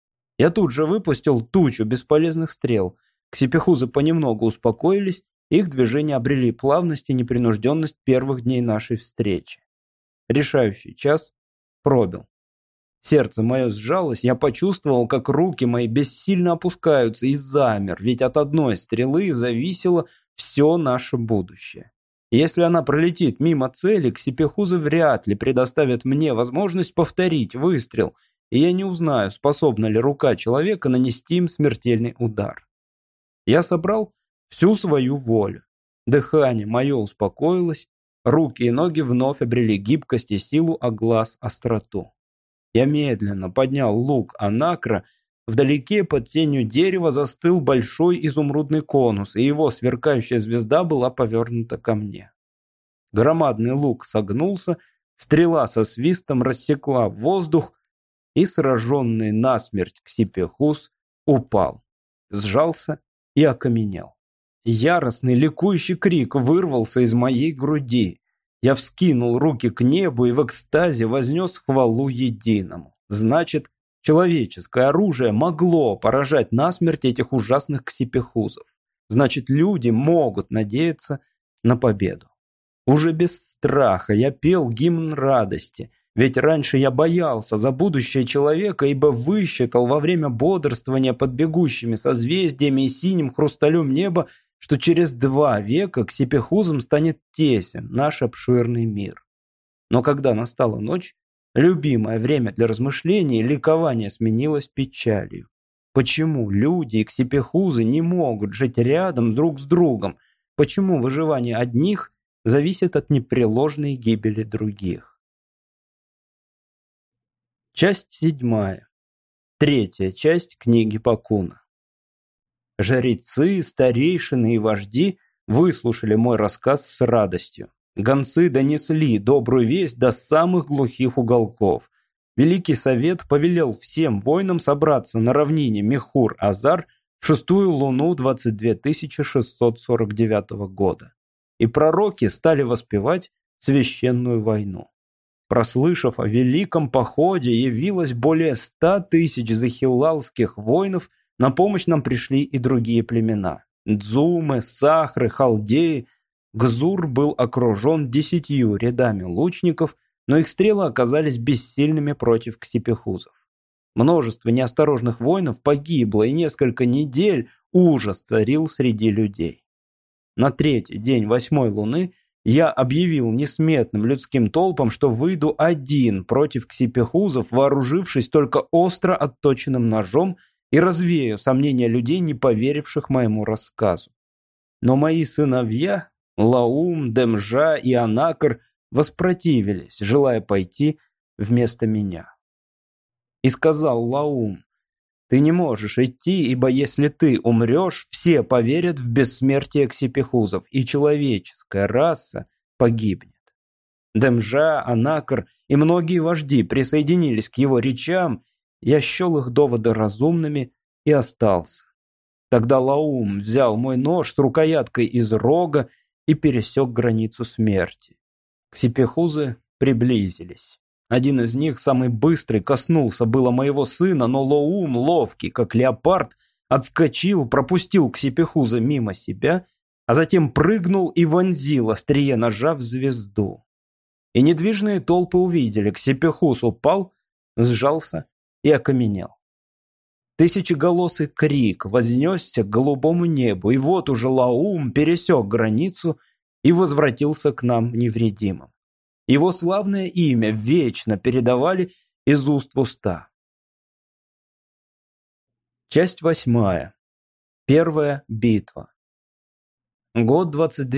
Я тут же выпустил тучу бесполезных стрел. Ксипехузы понемногу успокоились, их движения обрели плавность и непринужденность первых дней нашей встречи. Решающий час пробил. Сердце мое сжалось, я почувствовал, как руки мои бессильно опускаются и замер, ведь от одной стрелы зависело все наше будущее. И если она пролетит мимо цели, ксипехузы вряд ли предоставят мне возможность повторить выстрел, и я не узнаю, способна ли рука человека нанести им смертельный удар. Я собрал всю свою волю. Дыхание мое успокоилось, руки и ноги вновь обрели гибкость и силу, а глаз — остроту. Я медленно поднял лук Анакра. Вдалеке под тенью дерева застыл большой изумрудный конус, и его сверкающая звезда была повернута ко мне. Громадный лук согнулся, стрела со свистом рассекла воздух, и сраженный насмерть ксипехуз упал, сжался и окаменел. Яростный ликующий крик вырвался из моей груди. Я вскинул руки к небу и в экстазе вознес хвалу единому. Значит, человеческое оружие могло поражать насмерть этих ужасных ксипехузов. Значит, люди могут надеяться на победу. Уже без страха я пел гимн радости, ведь раньше я боялся за будущее человека, ибо высчитал во время бодрствования под бегущими созвездиями и синим хрусталем неба, что через 2 века ксипехузам станет тесен наш обширный мир. Но когда настала ночь, любимое время для размышлений, ликование сменилось печалью. Почему люди и ксипехузы не могут жить рядом друг с другом? Почему выживание одних зависит от непреложной гибели других? Часть 7. 3 часть книги Пакуна. Жрецы, старейшины и вожди выслушали мой рассказ с радостью. Гонцы донесли добрую весть до самых глухих уголков. Великий совет повелел всем воинам собраться на равнине Мехур-Азар в 6-ю луну 22649 года. И пророки стали воспевать священную войну. Прослышав о великом походе, явилось более 100 тысяч захиллалских воинов. На помощь нам пришли и другие племена. Дзумы, Сахры, Халдеи. Гзур был окружен 10 рядами лучников, но их стрелы оказались бессильными против ксипехузов. Множество неосторожных воинов погибло, и несколько недель ужас царил среди людей. На 3-й день 8-й луны я объявил несметным людским толпам, что выйду один против ксипехузов, вооружившись только остро отточенным ножом, и развею сомнения людей, не поверивших моему рассказу. Но мои сыновья, Лаум, Демжа и Анакр, воспротивились, желая пойти вместо меня. И сказал Лаум: «Ты не можешь идти, ибо если ты умрешь, все поверят в бессмертие ксипехузов, и человеческая раса погибнет». Демжа, Анакр и многие вожди присоединились к его речам. Я счел их доводы разумными и остался. Тогда Лаум взял мой нож с рукояткой из рога и пересек границу смерти. Ксипехузы приблизились. Один из них, самый быстрый, коснулся было моего сына, но Лаум, ловкий, как леопард, отскочил, пропустил ксипехуза мимо себя, а затем прыгнул и вонзил острие ножа в звезду. И недвижные толпы увидели, ксипехуз упал, сжался и окаменел. Тысячеголосый крик вознесся к голубому небу, и вот уже Лаум пересек границу и возвратился к нам невредимым. Его славное имя вечно передавали из уст в уста. Часть 8. 1 битва. Год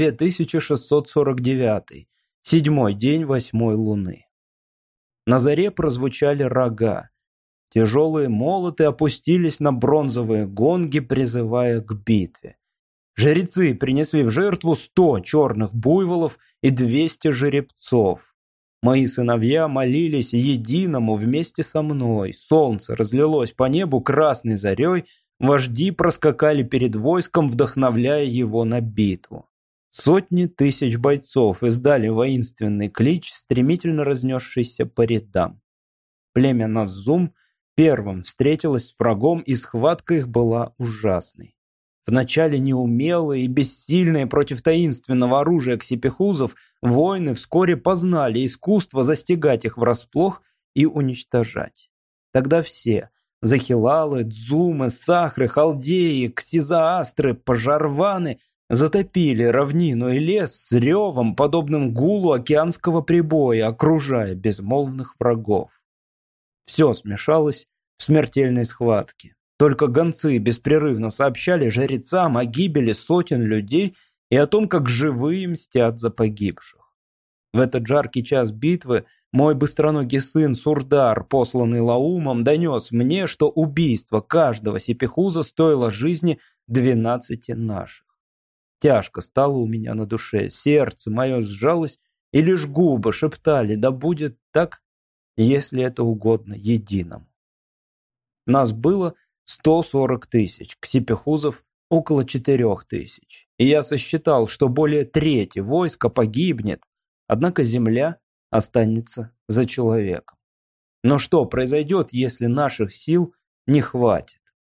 22649. 7-й день 8-й луны. На заре прозвучали рога. Тяжелые молоты опустились на бронзовые гонги, призывая к битве. Жрецы принесли в жертву 100 черных буйволов и 200 жеребцов. Мои сыновья молились единому вместе со мной. Солнце разлилось по небу красной зарей, вожди проскакали перед войском, вдохновляя его на битву. Сотни тысяч бойцов издали воинственный клич, стремительно разнесшийся по рядам. Племя Наззум первым встретилось с врагом, и схватка их была ужасной. Вначале неумелые и бессильные против таинственного оружия ксипехузов, воины вскоре познали искусство застигать их врасплох и уничтожать. Тогда все – захилалы, дзумы, сахры, халдеи, ксизаастры, пожарваны – затопили равнину и лес с ревом, подобным гулу океанского прибоя, окружая безмолвных врагов. Все смешалось в смертельной схватке. Только гонцы беспрерывно сообщали жрецам о гибели сотен людей и о том, как живые мстят за погибших. В этот жаркий час битвы мой быстроногий сын Сурдар, посланный Лаумом, донес мне, что убийство каждого сипехуза стоило жизни 12 наших. Тяжко стало у меня на душе, сердце мое сжалось, и лишь губы шептали: да будет так, если это угодно единому. Нас было 140 тысяч, ксипехузов около 4000. И я сосчитал, что более трети войска погибнет, однако земля останется за человеком. Но что произойдет, если наших сил не хватит?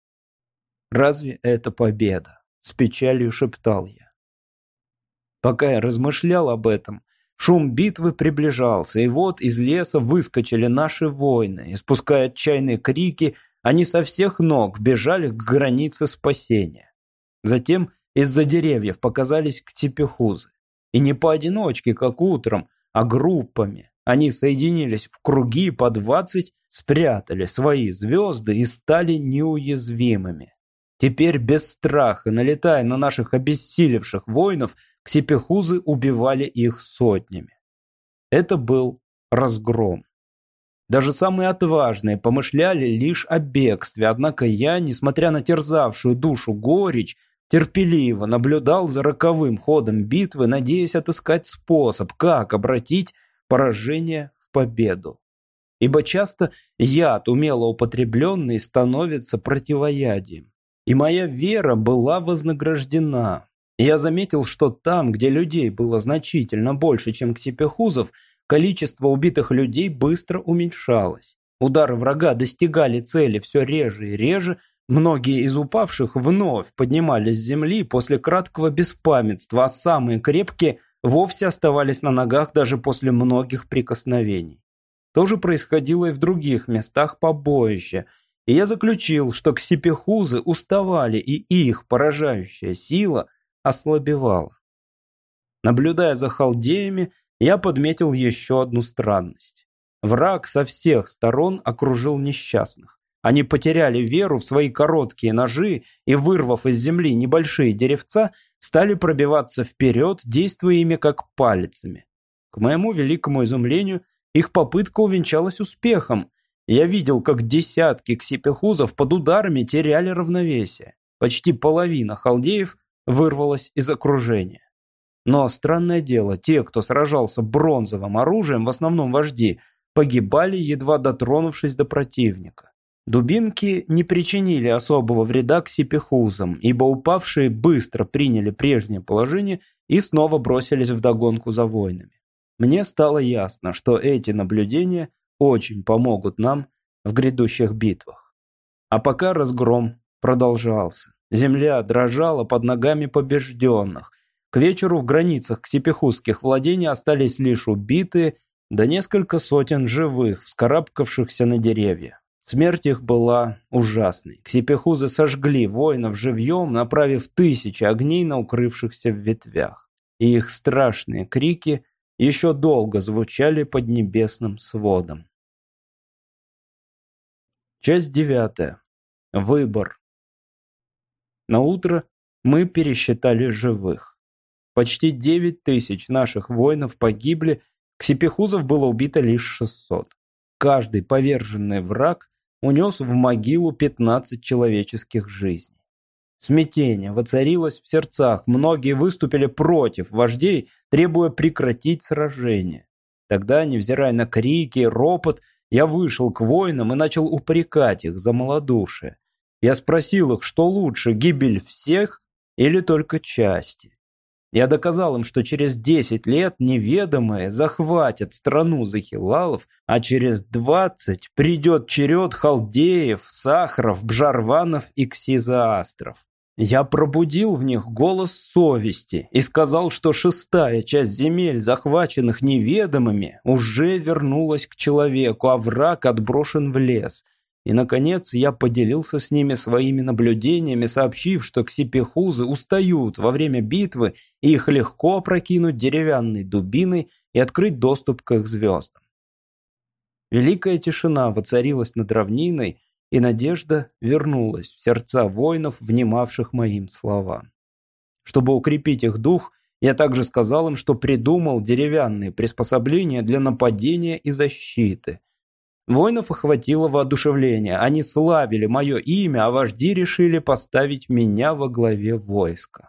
Разве это победа? С печалью шептал я. Пока я размышлял об этом, шум битвы приближался, и вот из леса выскочили наши воины, испуская отчаянные крики, они со всех ног бежали к границе спасения. Затем из-за деревьев показались ктипехузы. И не поодиночке, как утром, а группами. Они соединились в круги по 20, спрятали свои звезды и стали неуязвимыми. Теперь без страха, налетая на наших обессилевших воинов, ктипехузы убивали их сотнями. Это был разгром. Даже самые отважные помышляли лишь о бегстве, однако я, несмотря на терзавшую душу горечь, терпеливо наблюдал за роковым ходом битвы, надеясь отыскать способ, как обратить поражение в победу. Ибо часто яд, умело употребленный, становится противоядием. И моя вера была вознаграждена. Я заметил, что там, где людей было значительно больше, чем ктипехузов, количество убитых людей быстро уменьшалось. Удары врага достигали цели все реже и реже, многие из упавших вновь поднимались с земли после краткого беспамятства, а самые крепкие вовсе оставались на ногах даже после многих прикосновений. То же происходило и в других местах побоища, и я заключил, что ктипехузы уставали, и их поражающая сила ослабевала. Наблюдая за халдеями, я подметил еще одну странность. Враг со всех сторон окружил несчастных. Они потеряли веру в свои короткие ножи и, вырвав из земли небольшие деревца, стали пробиваться вперед, действуя ими как палицами. К моему великому изумлению, их попытка увенчалась успехом. Я видел, как десятки ктипехузов под ударами теряли равновесие. Почти половина халдеев вырвалась из окружения. Но странное дело, те, кто сражался бронзовым оружием, в основном вожди, погибали, едва дотронувшись до противника. Дубинки не причинили особого вреда ктипехузам, ибо упавшие быстро приняли прежнее положение и снова бросились вдогонку за воинами. Мне стало ясно, что эти наблюдения очень помогут нам в грядущих битвах. А пока разгром продолжался. Земля дрожала под ногами побежденных. К вечеру в границах ктипехузских владений остались лишь убитые, да несколько сотен живых, вскарабкавшихся на деревья. Смерть их была ужасной. Ктипехузы сожгли воинов живьем, направив тысячи огней на укрывшихся в ветвях. И их страшные крики еще долго звучали под небесным сводом. Часть 9. Выбор. Наутро мы пересчитали живых. Почти 9000 наших воинов погибли, ктипехузов было убито лишь 600. Каждый поверженный враг унес в могилу 15 человеческих жизней. Смятение воцарилось в сердцах, многие выступили против вождей, требуя прекратить сражение. Тогда, невзирая на крики и ропот, я вышел к воинам и начал упрекать их за малодушие. Я спросил их, что лучше, гибель всех или только части. Я доказал им, что через 10 лет неведомые захватят страну захилалов, а через 20 придет черед халдеев, сахаров, бжарванов и ксизаастров. Я пробудил в них голос совести и сказал, что 6-я часть земель, захваченных неведомыми, уже вернулась к человеку, а враг отброшен в лес. И, наконец, я поделился с ними своими наблюдениями, сообщив, что ктипехузы устают во время битвы, и их легко опрокинуть деревянной дубиной и открыть доступ к их звездам. Великая тишина воцарилась над равниной, и надежда вернулась в сердца воинов, внимавших моим словам. Чтобы укрепить их дух, я также сказал им, что придумал деревянные приспособления для нападения и защиты. Воинов охватило воодушевление, они славили мое имя, а вожди решили поставить меня во главе войска.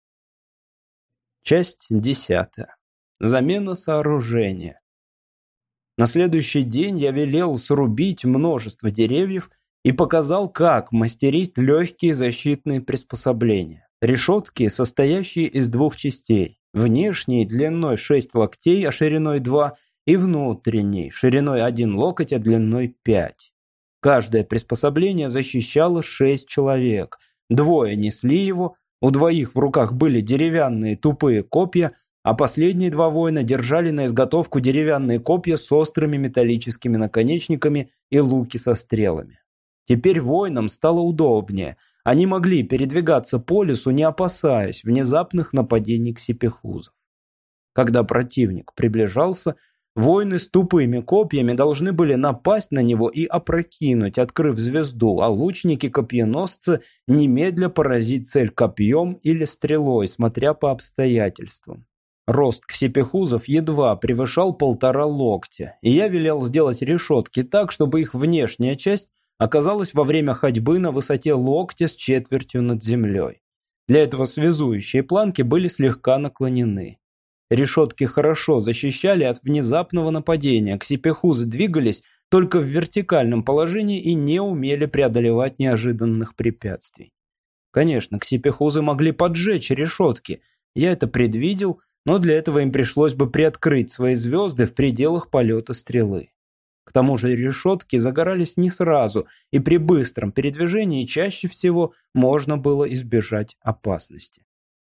Часть 10. Замена сооружения. На следующий день я велел срубить множество деревьев и показал, как мастерить легкие защитные приспособления. Решетки, состоящие из двух частей. Внешней длиной 6 локтей, а шириной 2, и внутренней шириной 1 локоть, а длиной 5. Каждое приспособление защищало 6 человек. Двое несли его, у двоих в руках были деревянные тупые копья, а последние два воина держали на изготовку деревянные копья с острыми металлическими наконечниками и луки со стрелами. Теперь воинам стало удобнее. Они могли передвигаться по лесу, не опасаясь внезапных нападений ксипехузов. Когда противник приближался, воины с тупыми копьями должны были напасть на него и опрокинуть, открыв звезду, а лучники-копьеносцы немедля поразить цель копьем или стрелой, смотря по обстоятельствам. Рост ксипехузов едва превышал 1,5 локтя, и я велел сделать решетки так, чтобы их внешняя часть оказалась во время ходьбы на высоте локтя с четвертью над землей. Для этого связующие планки были слегка наклонены. Решетки хорошо защищали от внезапного нападения, ксипехузы двигались только в вертикальном положении и не умели преодолевать неожиданных препятствий. Конечно, ксипехузы могли поджечь решетки, я это предвидел, но для этого им пришлось бы приоткрыть свои звезды в пределах полета стрелы. К тому же решетки загорались не сразу, и при быстром передвижении чаще всего можно было избежать опасности.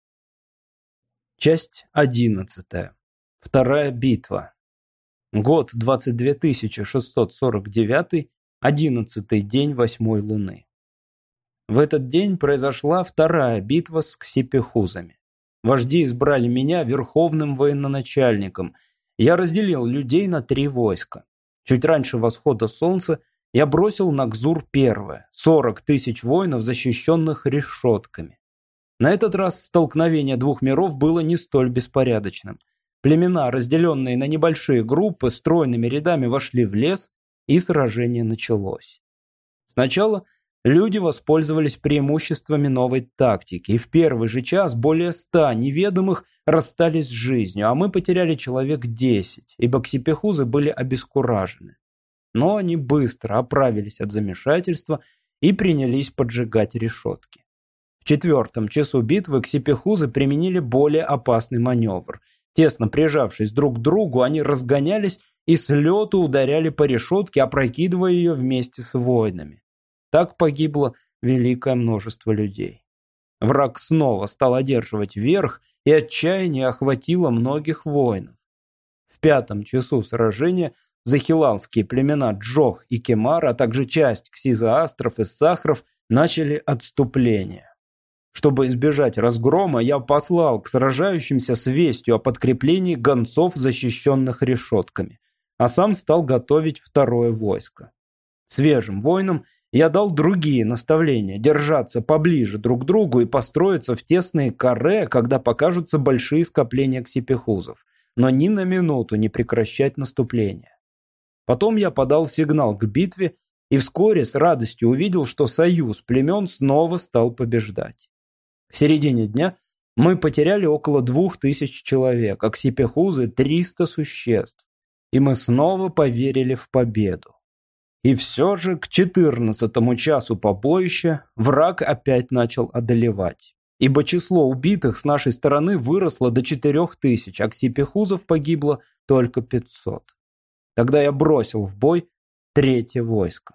Часть 11. Вторая битва. Год 22649, 11-й день 8-й луны. В этот день произошла вторая битва с ксипехузами. Вожди избрали меня верховным военачальником. Я разделил людей на 3 войска. Чуть раньше восхода солнца я бросил на Кзур первое, 40 000 воинов, защищенных решетками. На этот раз столкновение двух миров было не столь беспорядочным. Племена, разделенные на небольшие группы, стройными рядами вошли в лес, и сражение началось. Сначала люди воспользовались преимуществами новой тактики, и в первый же час более 100 неведомых расстались с жизнью, а мы потеряли человек 10, ибо ксипехузы были обескуражены. Но они быстро оправились от замешательства и принялись поджигать решетки. В 4-м часу битвы ксипехузы применили более опасный маневр. Тесно прижавшись друг к другу, они разгонялись и с лету ударяли по решетке, опрокидывая ее вместе с воинами. Так погибло великое множество людей. Враг снова стал одерживать верх, и отчаяние охватило многих воинов. В 5-м часу сражения захилалские племена Джох и Кемар, а также часть ксизоастров и сахров начали отступление. Чтобы избежать разгрома, я послал к сражающимся с вестью о подкреплении гонцов, защищенных решетками, а сам стал готовить второе войско. Свежим воинам я дал другие наставления: держаться поближе друг к другу и построиться в тесные каре, когда покажутся большие скопления ксипехузов, но ни на минуту не прекращать наступление. Потом я подал сигнал к битве и вскоре с радостью увидел, что союз племен снова стал побеждать. К середине дня мы потеряли около 2000 человек, а ксипехузы 300 существ, и мы снова поверили в победу. И все же к 14-му часу побоища враг опять начал одолевать, ибо число убитых с нашей стороны выросло до 4000, а ксипехузов погибло только 500. Тогда я бросил в бой 3-е войско.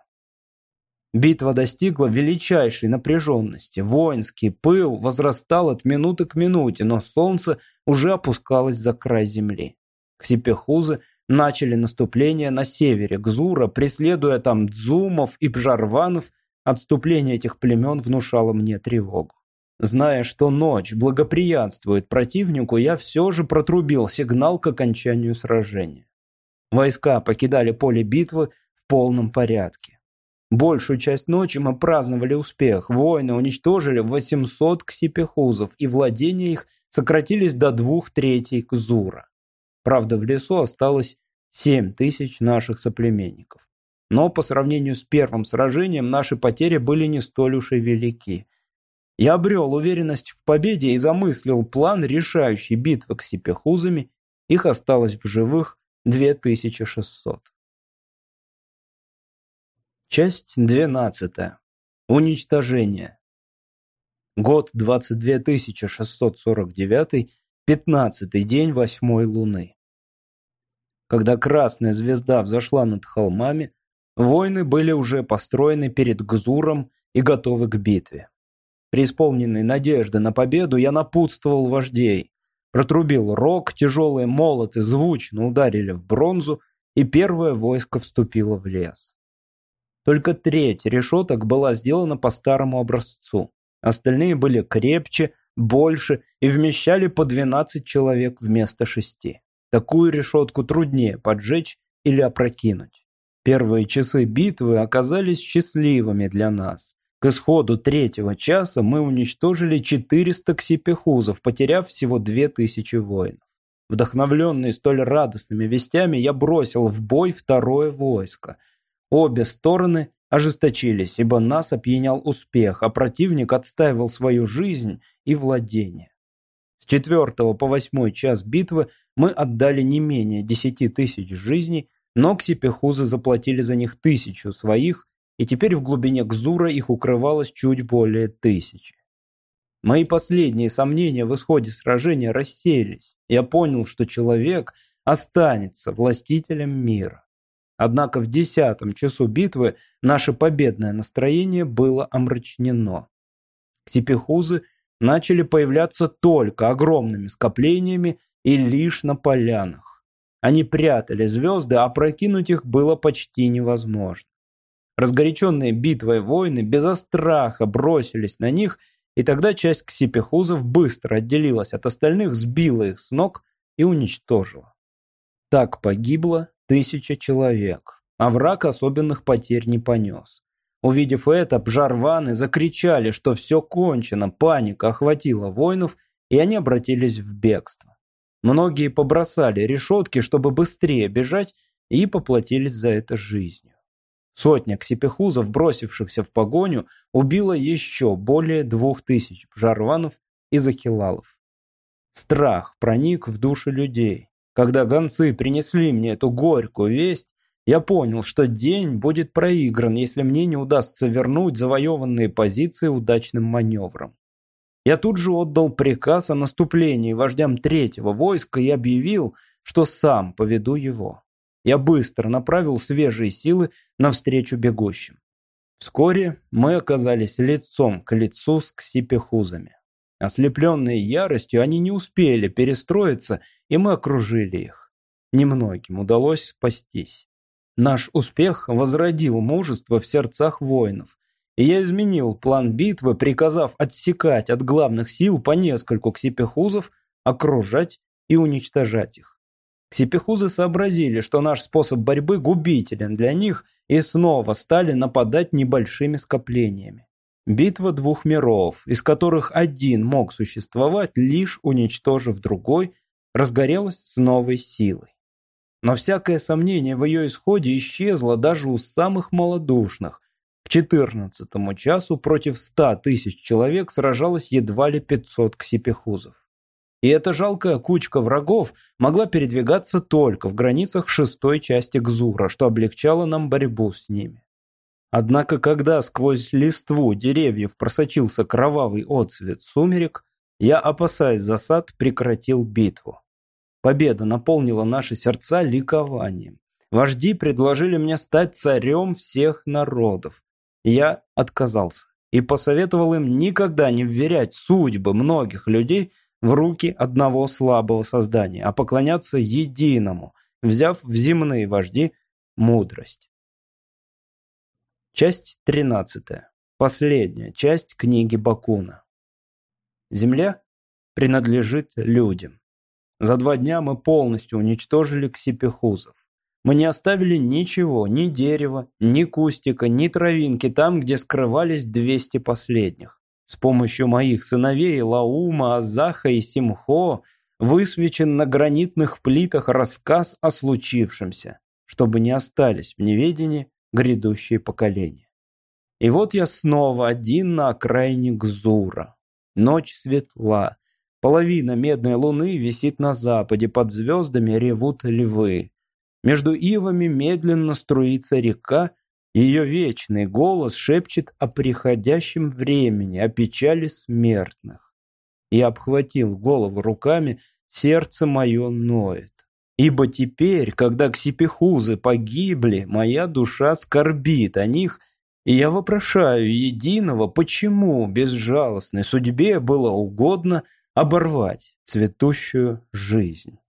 Битва достигла величайшей напряженности. Воинский пыл возрастал от минуты к минуте, но солнце уже опускалось за край земли. Ксипехузы начали наступление на севере Кзура, преследуя там дзумов и бжарванов. Отступление этих племен внушало мне тревогу. Зная, что ночь благоприятствует противнику, я все же протрубил сигнал к окончанию сражения. Войска покидали поле битвы в полном порядке. Большую часть ночи мы праздновали успех. Воины уничтожили 800 ксипехузов, и владения их сократились до 2/3 Кзура. Правда, в лесу осталось 7000 наших соплеменников. Но по сравнению с первым сражением наши потери были не столь уж и велики. Я обрел уверенность в победе и замыслил план решающей битвы ксипехузами. Их осталось в живых 2600. Часть 12. Уничтожение. Год 22649, 15-й день 8-й луны. Когда красная звезда взошла над холмами, воины были уже построены перед Гзуром и готовы к битве. Преисполненный надежды на победу, я напутствовал вождей. Протрубил рог, тяжелые молоты звучно ударили в бронзу, и первое войско вступило в лес. Только треть решеток была сделана по старому образцу. Остальные были крепче, больше и вмещали по 12 человек вместо 6. Такую решетку труднее поджечь или опрокинуть. Первые часы битвы оказались счастливыми для нас. К исходу 3-го часа мы уничтожили 400 ксипехузов, потеряв всего 2000 воинов. Вдохновленный столь радостными вестями, я бросил в бой второе войско. Обе стороны ожесточились, ибо нас опьянял успех, а противник отстаивал свою жизнь и владение. С 4 по 8 час битвы мы отдали не менее 10 тысяч жизней, но ксипехузы заплатили за них 1000 своих, и теперь в глубине Гзура их укрывалось чуть более 1000. Мои последние сомнения в исходе сражения рассеялись. Я понял, что человек останется властителем мира. Однако в 10-м часу битвы наше победное настроение было омрачнено. Ксипехузы начали появляться только огромными скоплениями и лишь на полянах. Они прятали звезды, а прокинуть их было почти невозможно. Разгоряченные битвой воины безо страха бросились на них, и тогда часть ксипехузов быстро отделилась от остальных, сбила их с ног и уничтожила. Так погибло 1000 человек, а враг особенных потерь не понес. Увидев это, бжарваны закричали, что все кончено, паника охватила воинов, и они обратились в бегство. Многие побросали решетки, чтобы быстрее бежать, и поплатились за это жизнью. Сотня ксипехузов, бросившихся в погоню, убила еще более 2000 бжарванов и захилалов. Страх проник в души людей. Когда гонцы принесли мне эту горькую весть, я понял, что день будет проигран, если мне не удастся вернуть завоеванные позиции удачным маневром. Я тут же отдал приказ о наступлении вождям 3-го войска и объявил, что сам поведу его. Я быстро направил свежие силы навстречу бегущим. Вскоре мы оказались лицом к лицу с ксипехузами. Ослепленные яростью, они не успели перестроиться, и мы окружили их. Немногим удалось спастись. Наш успех возродил мужество в сердцах воинов, и я изменил план битвы, приказав отсекать от главных сил по нескольку ксипехузов, окружать и уничтожать их. Ксипехузы сообразили, что наш способ борьбы губителен для них, и снова стали нападать небольшими скоплениями. Битва двух миров, из которых один мог существовать, лишь уничтожив другой, разгорелась с новой силой. Но всякое сомнение в ее исходе исчезло даже у самых малодушных. К 14 часу против 100 тысяч человек сражалось едва ли 500 ксипехузов. И эта жалкая кучка врагов могла передвигаться только в границах 6-й части Гзура, что облегчало нам борьбу с ними. Однако, когда сквозь листву деревьев просочился кровавый отсвет сумерек, я, опасаясь засад, прекратил битву. Победа наполнила наши сердца ликованием. Вожди предложили мне стать царем всех народов. Я отказался и посоветовал им никогда не вверять судьбы многих людей в руки одного слабого создания, а поклоняться единому, взяв в земные вожди мудрость. Часть 13. Последняя часть книги Бакуна. Земля принадлежит людям. За 2 дня мы полностью уничтожили ксипехузов. Мы не оставили ничего, ни дерева, ни кустика, ни травинки там, где скрывались 200 последних. С помощью моих сыновей Лаума, Азаха и Симхо высвечен на гранитных плитах рассказ о случившемся, чтобы не остались в неведении грядущие поколения. И вот я снова один на окраине Гзура. Ночь светла. Половина медной луны висит на западе, под звездами ревут львы. Между ивами медленно струится река, Ее вечный голос шепчет о приходящем времени, о печали смертных. Я обхватил голову руками, сердце мое ноет. Ибо теперь, когда ксипехузы погибли, моя душа скорбит о них, и я вопрошаю единого, почему безжалостной судьбе было угодно оборвать цветущую жизнь.